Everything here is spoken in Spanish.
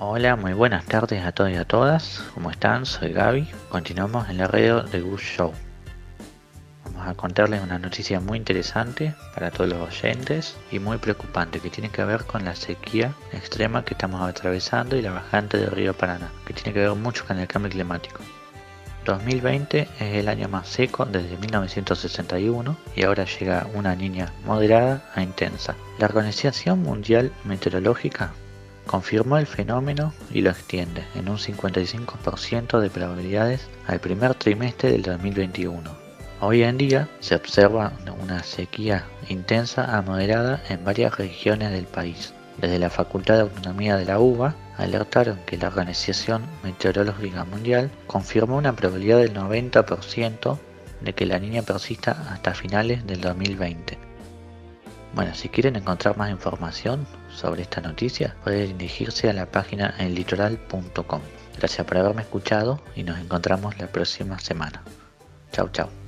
Hola, muy buenas tardes a todos y a todas. ¿Cómo están? Soy Gaby. Continuamos en la radio de Gus Show. Vamos a contarles una noticia muy interesante para todos los oyentes y muy preocupante que tiene que ver con la sequía extrema que estamos atravesando y la bajante del río Paraná, que tiene que ver mucho con el cambio climático. 2020 es el año más seco desde 1961 y ahora llega una niña moderada a intensa. La Organización Mundial Meteorológica confirmó el fenómeno y lo extiende en un 55% de probabilidades al primer trimestre del 2021. Hoy en día se observa una sequía intensa a moderada en varias regiones del país. Desde la Facultad de Agronomía de la UBA alertaron que la Organización Meteorológica Mundial confirmó una probabilidad del 90% de que la niña persista hasta finales del 2020. Bueno, si quieren encontrar más información sobre esta noticia, pueden dirigirse a la página enlitoral.com. Gracias por haberme escuchado y nos encontramos la próxima semana. Chau, chau.